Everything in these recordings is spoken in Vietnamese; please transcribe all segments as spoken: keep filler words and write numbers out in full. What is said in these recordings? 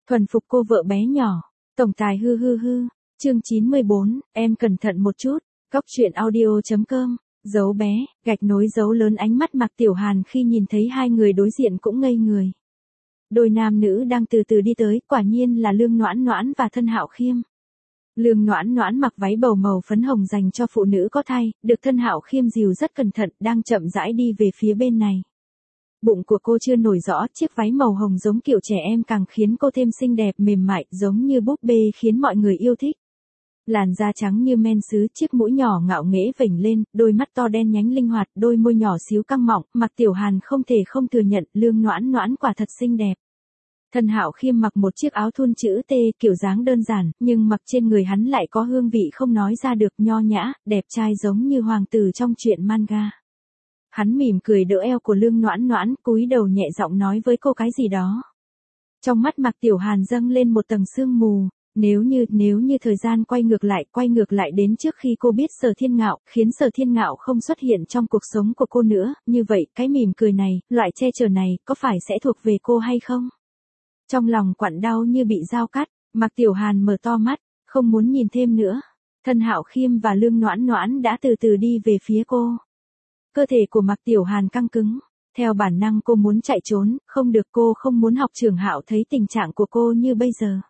Thuần phục cô vợ bé nhỏ. Tổng tài hư hư hư. Chương chín mươi bốn, em cẩn thận một chút. Góc truyện audio chấm com. Dấu bé, gạch nối dấu lớn ánh mắt Mạc Tiểu Hàn khi nhìn thấy hai người đối diện cũng ngây người. Đôi nam nữ đang từ từ đi tới, quả nhiên là Lương Noãn Noãn và Thân Hạo Khiêm. Lương Noãn Noãn mặc váy bầu màu phấn hồng dành cho phụ nữ có thai, được Thân Hạo Khiêm dìu rất cẩn thận, đang chậm rãi đi về phía bên này. Bụng của cô chưa nổi rõ, chiếc váy màu hồng giống kiểu trẻ em càng khiến cô thêm xinh đẹp mềm mại, giống như búp bê khiến mọi người yêu thích. Làn da trắng như men sứ, chiếc mũi nhỏ ngạo nghễ vểnh lên, đôi mắt to đen nhánh linh hoạt, đôi môi nhỏ xíu căng mọng, Mạc Tiểu Hàn không thể không thừa nhận, Lương Noãn Noãn quả thật xinh đẹp. Thân Hạo Khiêm mặc một chiếc áo thun chữ T, kiểu dáng đơn giản, nhưng mặc trên người hắn lại có hương vị không nói ra được, nho nhã, đẹp trai giống như hoàng tử trong truyện manga. Hắn mỉm cười đỡ eo của Lương Noãn Noãn, cúi đầu nhẹ giọng nói với cô cái gì đó. Trong mắt Mạc Tiểu Hàn dâng lên một tầng sương mù. Nếu như, nếu như thời gian quay ngược lại, quay ngược lại đến trước khi cô biết Sở Thiên Ngạo, khiến Sở Thiên Ngạo không xuất hiện trong cuộc sống của cô nữa, như vậy, cái mỉm cười này, loại che chở này, có phải sẽ thuộc về cô hay không? Trong lòng quặn đau như bị dao cắt, Mạc Tiểu Hàn mở to mắt, không muốn nhìn thêm nữa. Thân Hạo Khiêm và Lương Noãn Noãn đã từ từ đi về phía cô. Cơ thể của Mạc Tiểu Hàn căng cứng. Theo bản năng cô muốn chạy trốn, không được, cô không muốn học trưởng Hạo thấy tình trạng của cô như bây giờ.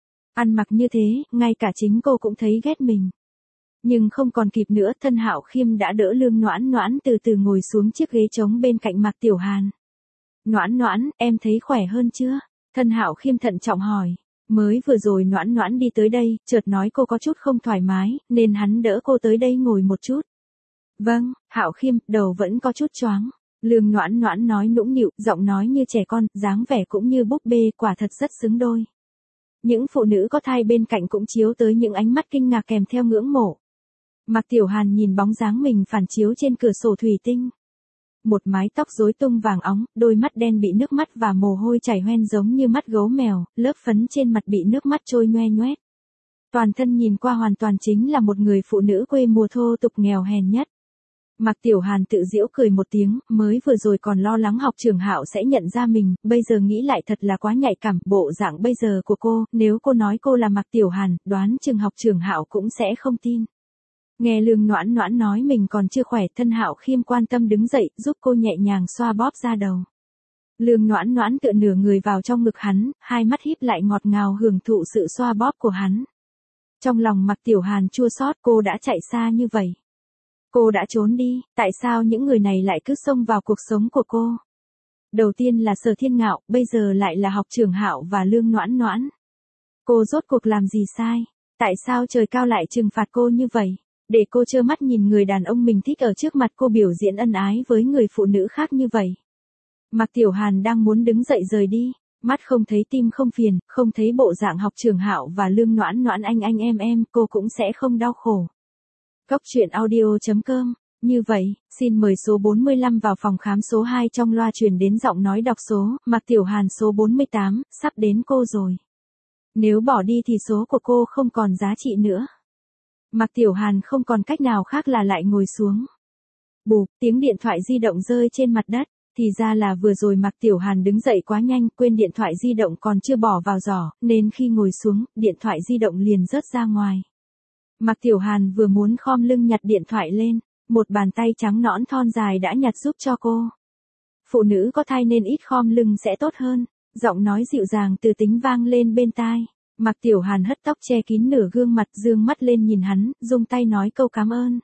Ăn mặc như thế, ngay cả chính cô cũng thấy ghét mình. Nhưng không còn kịp nữa, Thân Hạo Khiêm đã đỡ Lương Noãn Noãn từ từ ngồi xuống chiếc ghế trống bên cạnh Mạc Tiểu Hàn. Noãn Noãn, em thấy khỏe hơn chưa? Thân Hạo Khiêm thận trọng hỏi. Mới vừa rồi Noãn Noãn đi tới đây, chợt nói cô có chút không thoải mái, nên hắn đỡ cô tới đây ngồi một chút. Vâng, Hạo Khiêm, đầu vẫn có chút choáng. Lương Noãn Noãn nói nũng nịu, giọng nói như trẻ con, dáng vẻ cũng như búp bê, quả thật rất xứng đôi. Những phụ nữ có thai bên cạnh cũng chiếu tới những ánh mắt kinh ngạc kèm theo ngưỡng mộ. Mạc Tiểu Hàn nhìn bóng dáng mình phản chiếu trên cửa sổ thủy tinh. Một mái tóc rối tung vàng óng, đôi mắt đen bị nước mắt và mồ hôi chảy hoen giống như mắt gấu mèo, lớp phấn trên mặt bị nước mắt trôi nhoe nhoét. Toàn thân nhìn qua hoàn toàn chính là một người phụ nữ quê mùa thô tục nghèo hèn nhất. Mạc Tiểu Hàn tự giễu cười một tiếng, mới vừa rồi còn lo lắng học trưởng Hạo sẽ nhận ra mình, bây giờ nghĩ lại thật là quá nhạy cảm, bộ dạng bây giờ của cô, nếu cô nói cô là Mạc Tiểu Hàn, đoán chừng học trưởng Hạo cũng sẽ không tin. Nghe Lương Noãn Noãn nói mình còn chưa khỏe, Thân Hạo Khiêm quan tâm đứng dậy, giúp cô nhẹ nhàng xoa bóp da đầu. Lương Noãn Noãn tựa nửa người vào trong ngực hắn, hai mắt híp lại ngọt ngào hưởng thụ sự xoa bóp của hắn. Trong lòng Mạc Tiểu Hàn chua xót, cô đã chạy xa như vậy. Cô đã trốn đi, tại sao những người này lại cứ xông vào cuộc sống của cô? Đầu tiên là Sở Thiên Ngạo, bây giờ lại là học trưởng Hạo và Lương Noãn Noãn. Cô rốt cuộc làm gì sai? Tại sao trời cao lại trừng phạt cô như vậy? Để cô trơ mắt nhìn người đàn ông mình thích ở trước mặt cô biểu diễn ân ái với người phụ nữ khác như vậy. Mạc Tiểu Hàn đang muốn đứng dậy rời đi, mắt không thấy tim không phiền, không thấy bộ dạng học trưởng Hạo và Lương Noãn Noãn anh anh em em, cô cũng sẽ không đau khổ. Góc truyện audio chấm com. Như vậy, xin mời số bốn mươi lăm vào phòng khám số hai trong loa truyền đến giọng nói đọc số, Mạc Tiểu Hàn số bốn mươi tám, sắp đến cô rồi. Nếu bỏ đi thì số của cô không còn giá trị nữa. Mạc Tiểu Hàn không còn cách nào khác là lại ngồi xuống. Bụp, tiếng điện thoại di động rơi trên mặt đất, thì ra là vừa rồi Mạc Tiểu Hàn đứng dậy quá nhanh, quên điện thoại di động còn chưa bỏ vào giỏ, nên khi ngồi xuống, điện thoại di động liền rớt ra ngoài. Mạc Tiểu Hàn vừa muốn khom lưng nhặt điện thoại lên, một bàn tay trắng nõn thon dài đã nhặt giúp cho cô. Phụ nữ có thai nên ít khom lưng sẽ tốt hơn, giọng nói dịu dàng từ tính vang lên bên tai. Mạc Tiểu Hàn hất tóc che kín nửa gương mặt, dương mắt lên nhìn hắn, dùng tay nói câu cảm ơn.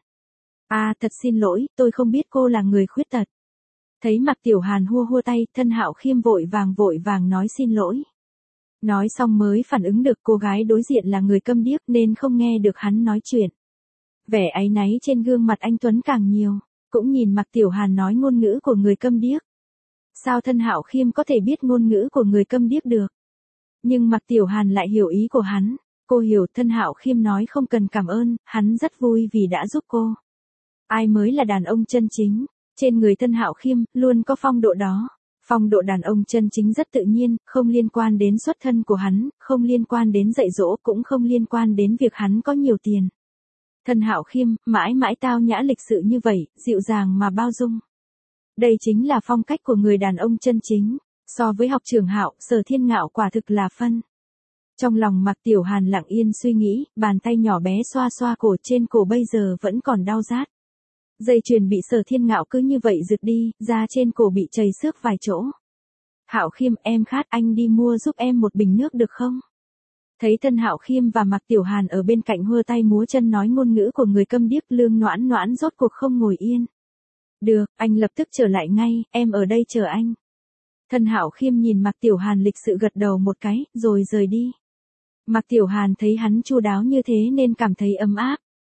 À, thật xin lỗi, tôi không biết cô là người khuyết tật. Thấy Mạc Tiểu Hàn hua hua tay, Thân Hạo Khiêm vội vàng vội vàng nói xin lỗi. Nói xong mới phản ứng được cô gái đối diện là người câm điếc nên không nghe được hắn nói chuyện. Vẻ áy náy trên gương mặt anh Tuấn càng nhiều, cũng nhìn Mạc Tiểu Hàn nói ngôn ngữ của người câm điếc. Sao Thân Hạo Khiêm có thể biết ngôn ngữ của người câm điếc được? Nhưng Mạc Tiểu Hàn lại hiểu ý của hắn, cô hiểu. Thân Hạo Khiêm nói không cần cảm ơn, hắn rất vui vì đã giúp cô. Ai mới là đàn ông chân chính? Trên người Thân Hạo Khiêm luôn có phong độ đó. Phong độ đàn ông chân chính rất tự nhiên, không liên quan đến xuất thân của hắn, không liên quan đến dạy dỗ, cũng không liên quan đến việc hắn có nhiều tiền. Thân Hạo Khiêm, mãi mãi tao nhã lịch sự như vậy, dịu dàng mà bao dung. Đây chính là phong cách của người đàn ông chân chính. So với học trưởng Hạo, Sở Thiên Ngạo quả thực là phân. Trong lòng Mạc Tiểu Hàn lặng yên suy nghĩ, bàn tay nhỏ bé xoa xoa cổ, trên cổ bây giờ vẫn còn đau rát. Dây chuyền bị Sở Thiên Ngạo cứ như vậy giật đi, da trên cổ bị chảy xước vài chỗ. Hạo Khiêm, em khát, anh đi mua giúp em một bình nước được không? Thấy Tân Hạo Khiêm và Mạc Tiểu Hàn ở bên cạnh hơ tay múa chân nói ngôn ngữ của người câm điếc, Lương Noãn Noãn rốt cuộc không ngồi yên. Được, anh lập tức trở lại ngay, em ở đây chờ anh. Tân Hạo Khiêm nhìn Mạc Tiểu Hàn lịch sự gật đầu một cái, rồi rời đi. Mạc Tiểu Hàn thấy hắn chu đáo như thế nên cảm thấy ấm áp.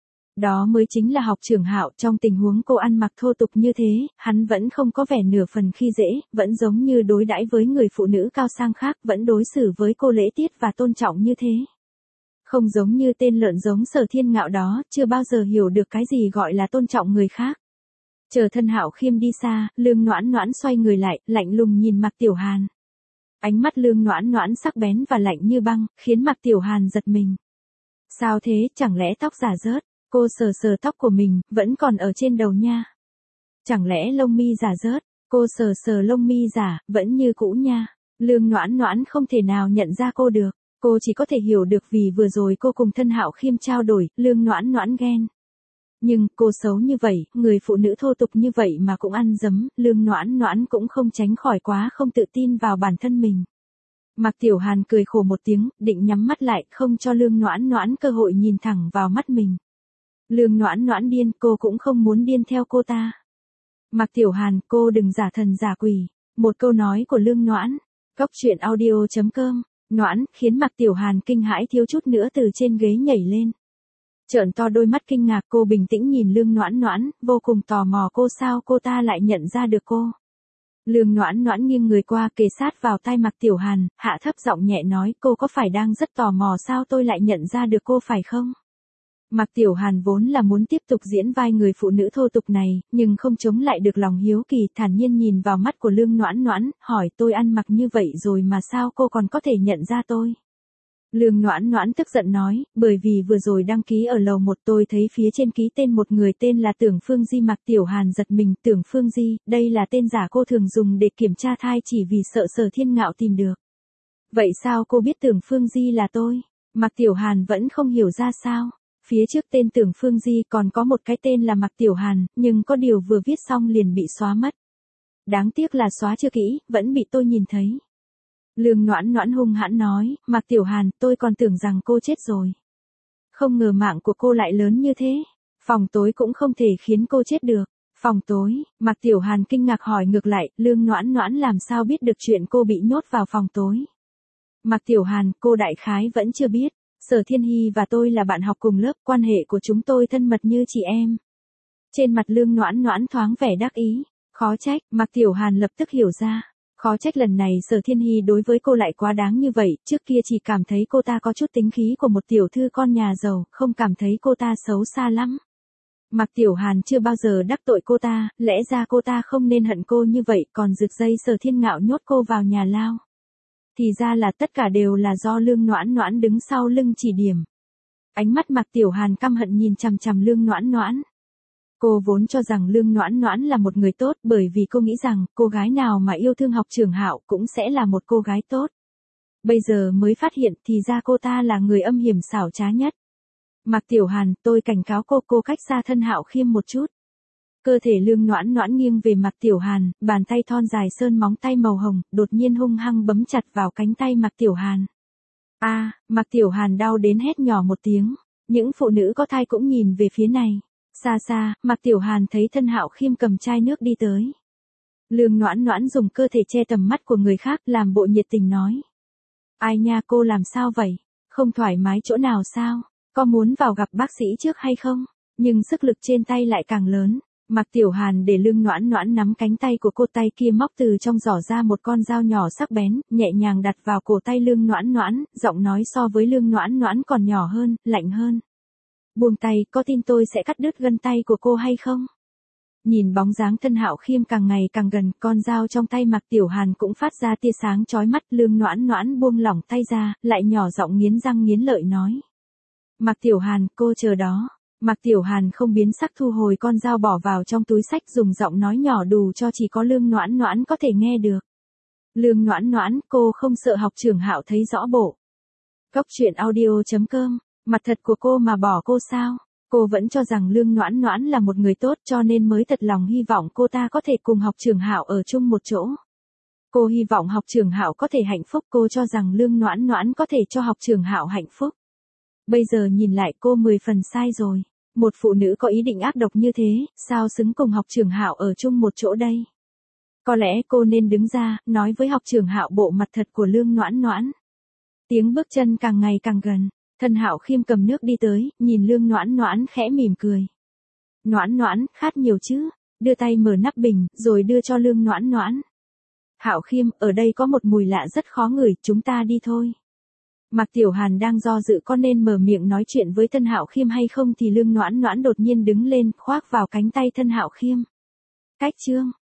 Đó mới chính là học trưởng Hạo, trong tình huống cô ăn mặc thô tục như thế, hắn vẫn không có vẻ nửa phần khi dễ, vẫn giống như đối đãi với người phụ nữ cao sang khác, vẫn đối xử với cô lễ tiết và tôn trọng như thế. Không giống như tên lợn giống Sở Thiên Ngạo đó, chưa bao giờ hiểu được cái gì gọi là tôn trọng người khác. Chờ Tân Hạo Khiêm đi xa, Lương Noãn Noãn xoay người lại, lạnh lùng nhìn Mạc Tiểu Hàn. Ánh mắt Lương Noãn Noãn sắc bén và lạnh như băng, khiến Mạc Tiểu Hàn giật mình. Sao thế, chẳng lẽ tóc giả rớt? Cô sờ sờ tóc của mình, vẫn còn ở trên đầu nha. Chẳng lẽ lông mi giả rớt? Cô sờ sờ lông mi giả, vẫn như cũ nha. Lương Noãn Noãn không thể nào nhận ra cô được. Cô chỉ có thể hiểu được vì vừa rồi cô cùng Tân Hạo Khiêm trao đổi, Lương Noãn Noãn ghen. Nhưng, cô xấu như vậy, người phụ nữ thô tục như vậy mà cũng ăn dấm, Lương Noãn Noãn cũng không tránh khỏi quá không tự tin vào bản thân mình. Mạc Tiểu Hàn cười khổ một tiếng, định nhắm mắt lại, không cho Lương Noãn Noãn cơ hội nhìn thẳng vào mắt mình. Lương Noãn Noãn điên, cô cũng không muốn điên theo cô ta. Mạc Tiểu Hàn, cô đừng giả thần giả quỷ. Một câu nói của Lương Noãn. Cóc truyện audio chấm com. Noãn, khiến Mạc Tiểu Hàn kinh hãi thiếu chút nữa từ trên ghế nhảy lên. Trợn to đôi mắt kinh ngạc, cô bình tĩnh nhìn Lương Noãn Noãn, vô cùng tò mò cô sao cô ta lại nhận ra được cô. Lương Noãn Noãn nghiêng người qua kề sát vào tai Mạc Tiểu Hàn, hạ thấp giọng nhẹ nói, cô có phải đang rất tò mò sao tôi lại nhận ra được cô phải không? Mạc Tiểu Hàn vốn là muốn tiếp tục diễn vai người phụ nữ thô tục này, nhưng không chống lại được lòng hiếu kỳ, thản nhiên nhìn vào mắt của Lương Noãn Noãn, hỏi tôi ăn mặc như vậy rồi mà sao cô còn có thể nhận ra tôi? Lương Noãn Noãn tức giận nói, bởi vì vừa rồi đăng ký ở lầu một tôi thấy phía trên ký tên một người tên là Tưởng Phương Di. Mạc Tiểu Hàn giật mình, Tưởng Phương Di, đây là tên giả cô thường dùng để kiểm tra thai chỉ vì sợ Sở Thiên Ngạo tìm được. Vậy sao cô biết Tưởng Phương Di là tôi? Mạc Tiểu Hàn vẫn không hiểu ra sao. Phía trước tên Tưởng Phương Di còn có một cái tên là Mạc Tiểu Hàn, nhưng có điều vừa viết xong liền bị xóa mất. Đáng tiếc là xóa chưa kỹ, vẫn bị tôi nhìn thấy. Lương Noãn Noãn hung hãn nói, Mạc Tiểu Hàn, tôi còn tưởng rằng cô chết rồi. Không ngờ mạng của cô lại lớn như thế. Phòng tối cũng không thể khiến cô chết được. Phòng tối, Mạc Tiểu Hàn kinh ngạc hỏi ngược lại, Lương Noãn Noãn làm sao biết được chuyện cô bị nhốt vào phòng tối. Mạc Tiểu Hàn, cô đại khái vẫn chưa biết. Sở Thiên Hy và tôi là bạn học cùng lớp, quan hệ của chúng tôi thân mật như chị em. Trên mặt Lương Noãn Noãn thoáng vẻ đắc ý. Khó trách, Mạc Tiểu Hàn lập tức hiểu ra. Khó trách lần này Sở Thiên Hy đối với cô lại quá đáng như vậy, trước kia chỉ cảm thấy cô ta có chút tính khí của một tiểu thư con nhà giàu, không cảm thấy cô ta xấu xa lắm. Mạc Tiểu Hàn chưa bao giờ đắc tội cô ta, lẽ ra cô ta không nên hận cô như vậy, còn rực dây Sở Thiên Ngạo nhốt cô vào nhà lao. Thì ra là tất cả đều là do Lương Noãn Noãn đứng sau lưng chỉ điểm. Ánh mắt Mạc Tiểu Hàn căm hận nhìn chằm chằm Lương Noãn Noãn. Cô vốn cho rằng Lương Noãn Noãn là một người tốt, bởi vì cô nghĩ rằng cô gái nào mà yêu thương học trưởng Hạo cũng sẽ là một cô gái tốt. Bây giờ mới phát hiện thì ra cô ta là người âm hiểm xảo trá nhất. Mạc Tiểu Hàn, tôi cảnh cáo cô cô cách xa Tân Hạo Khiêm một chút. Cơ thể Lương Noãn Noãn nghiêng về Mạc Tiểu Hàn, bàn tay thon dài sơn móng tay màu hồng, đột nhiên hung hăng bấm chặt vào cánh tay Mạc Tiểu Hàn. A, à, Mạc Tiểu Hàn đau đến hét nhỏ một tiếng. Những phụ nữ có thai cũng nhìn về phía này. Xa xa, Mạc Tiểu Hàn thấy Tân Hạo Khiêm cầm chai nước đi tới. Lương Noãn Noãn dùng cơ thể che tầm mắt của người khác, làm bộ nhiệt tình nói. Ai nha, cô làm sao vậy? Không thoải mái chỗ nào sao? Có muốn vào gặp bác sĩ trước hay không? Nhưng sức lực trên tay lại càng lớn. Mạc Tiểu Hàn để Lương Noãn Noãn nắm cánh tay của cô, tay kia móc từ trong giỏ ra một con dao nhỏ sắc bén, nhẹ nhàng đặt vào cổ tay Lương Noãn Noãn, giọng nói so với Lương Noãn Noãn còn nhỏ hơn, lạnh hơn. Buông tay, có tin tôi sẽ cắt đứt gân tay của cô hay không? Nhìn bóng dáng Tân Hạo Khiêm càng ngày càng gần, con dao trong tay Mạc Tiểu Hàn cũng phát ra tia sáng chói mắt. Lương Noãn Noãn buông lỏng tay ra, lại nhỏ giọng nghiến răng nghiến lợi nói. Mạc Tiểu Hàn, cô chờ đó. Mạc Tiểu Hàn không biến sắc thu hồi con dao bỏ vào trong túi xách, dùng giọng nói nhỏ đủ cho chỉ có Lương Noãn Noãn có thể nghe được. Lương Noãn Noãn, cô không sợ học trưởng Hạo thấy rõ bộ. Cóc truyện audio chấm com, mặt thật của cô mà bỏ cô sao? Cô vẫn cho rằng Lương Noãn Noãn là một người tốt cho nên mới thật lòng hy vọng cô ta có thể cùng học trưởng Hạo ở chung một chỗ. Cô hy vọng học trưởng Hạo có thể hạnh phúc, cô cho rằng Lương Noãn Noãn có thể cho học trưởng Hạo hạnh phúc. Bây giờ nhìn lại cô mười phần sai rồi. Một phụ nữ có ý định ác độc như thế, sao xứng cùng học trưởng Hạo ở chung một chỗ đây? Có lẽ cô nên đứng ra, nói với học trưởng Hạo bộ mặt thật của Lương Noãn Noãn. Tiếng bước chân càng ngày càng gần, Thân Hạo Khiêm cầm nước đi tới, nhìn Lương Noãn Noãn khẽ mỉm cười. Noãn Noãn, khát nhiều chứ? Đưa tay mở nắp bình, rồi đưa cho Lương Noãn Noãn. Hạo Khiêm, ở đây có một mùi lạ rất khó ngửi, chúng ta đi thôi. Mạc Tiểu Hàn đang do dự có nên mở miệng nói chuyện với Thân Hạo Khiêm hay không thì Lương Noãn Noãn đột nhiên đứng lên, khoác vào cánh tay Thân Hạo Khiêm. Cách chương